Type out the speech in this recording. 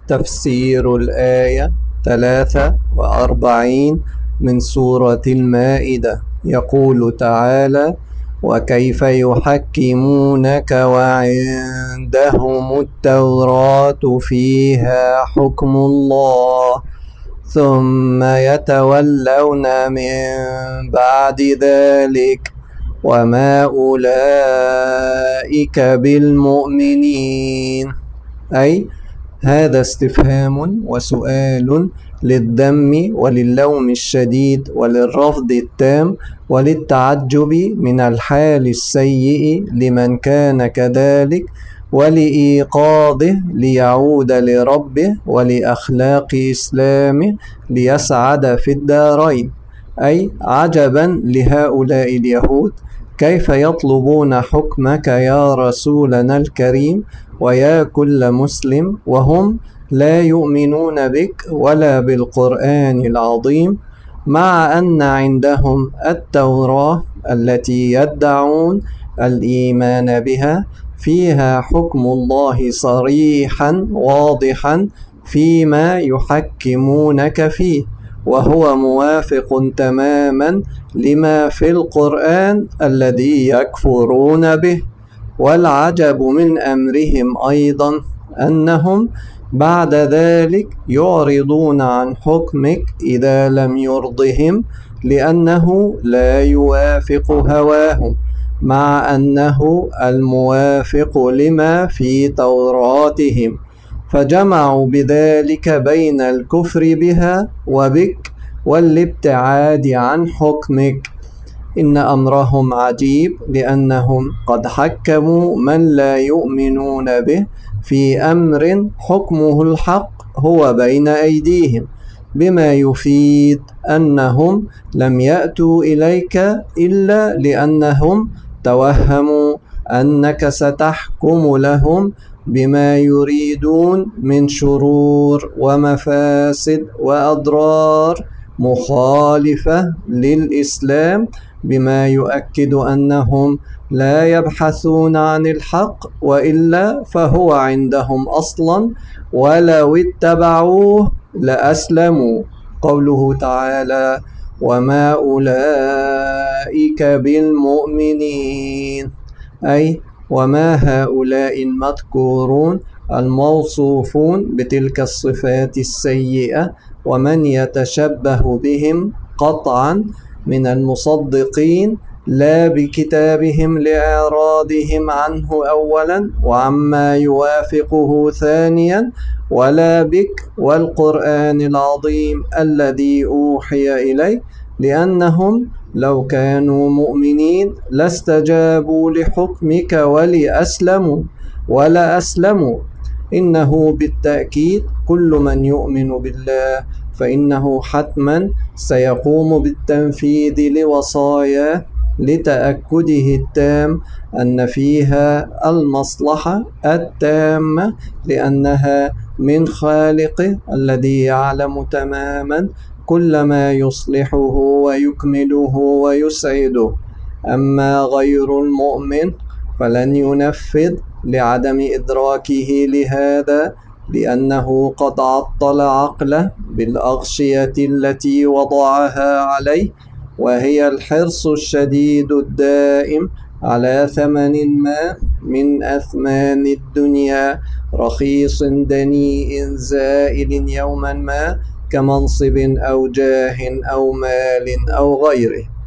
تفسير الآية 43 من سورة المائدة. يقول تعالى: وكيف يحكمونك وعندهم التوراة فيها حكم الله ثم يتولون من بعد ذلك وما أولئك بالمؤمنين. أي هذا استفهام وسؤال للذم وللوم الشديد وللرفض التام وللتعجب من الحال السيء لمن كان كذلك، ولإيقاظه ليعود لربه ولأخلاق إسلامه ليسعد في الدارين. أي عجبا لهؤلاء اليهود، كيف يطلبون حكمك يا رسولنا الكريم ويا كل مسلم وهم لا يؤمنون بك ولا بالقرآن العظيم، مع أن عندهم التوراة التي يدعون الإيمان بها فيها حكم الله صريحا واضحا فيما يحكمونك فيه، وهو موافق تماما لما في القرآن الذي يكفرون به. والعجب من أمرهم أيضا أنهم بعد ذلك يعرضون عن حكمك إذا لم يرضهم، لأنه لا يوافق هواهم، مع أنه الموافق لما في توراتهم، فجمعوا بذلك بين الكفر بها وبك والابتعاد عن حكمك. إن أمرهم عجيب، لأنهم قد حكموا من لا يؤمنون به في أمر حكمه الحق هو بين أيديهم، بما يفيد أنهم لم يأتوا إليك إلا لأنهم توهموا أنك ستحكم لهم بما يريدون من شرور ومفاسد وأضرار مخالفة للإسلام، بما يؤكد أنهم لا يبحثون عن الحق، وإلا فهو عندهم أصلا ولو اتبعوه لأسلموا. قوله تعالى: وما أولئك بالمؤمنين، أي وما هؤلاء المذكورون الموصوفون بتلك الصفات السيئة ومن يتشبه بهم قطعا من المصدقين، لا بكتابهم لإعراضهم عنه أولا وعما يوافقه ثانيا، ولا بك والقرآن العظيم الذي أوحي إليه، لأنهم لو كانوا مؤمنين لاستجابوا لحكمك ولا أسلموا. إنه بالتأكيد كل من يؤمن بالله فإنه حتما سيقوم بالتنفيذ لوصاياه لتأكده التام أن فيها المصلحة التامة، لأنها من خالقه الذي يعلم تماما كل ما يصلحه ويكمله ويسعده. أما غير المؤمن فلن ينفذ لعدم إدراكه لهذا، لأنه قد عطل عقله بالأغشية التي وضعها عليه، وهي الحرص الشديد الدائم على ثمن ما من أثمان الدنيا رخيص دنيء زائل يوما ما، كمنصب أو جاه أو مال أو غيره.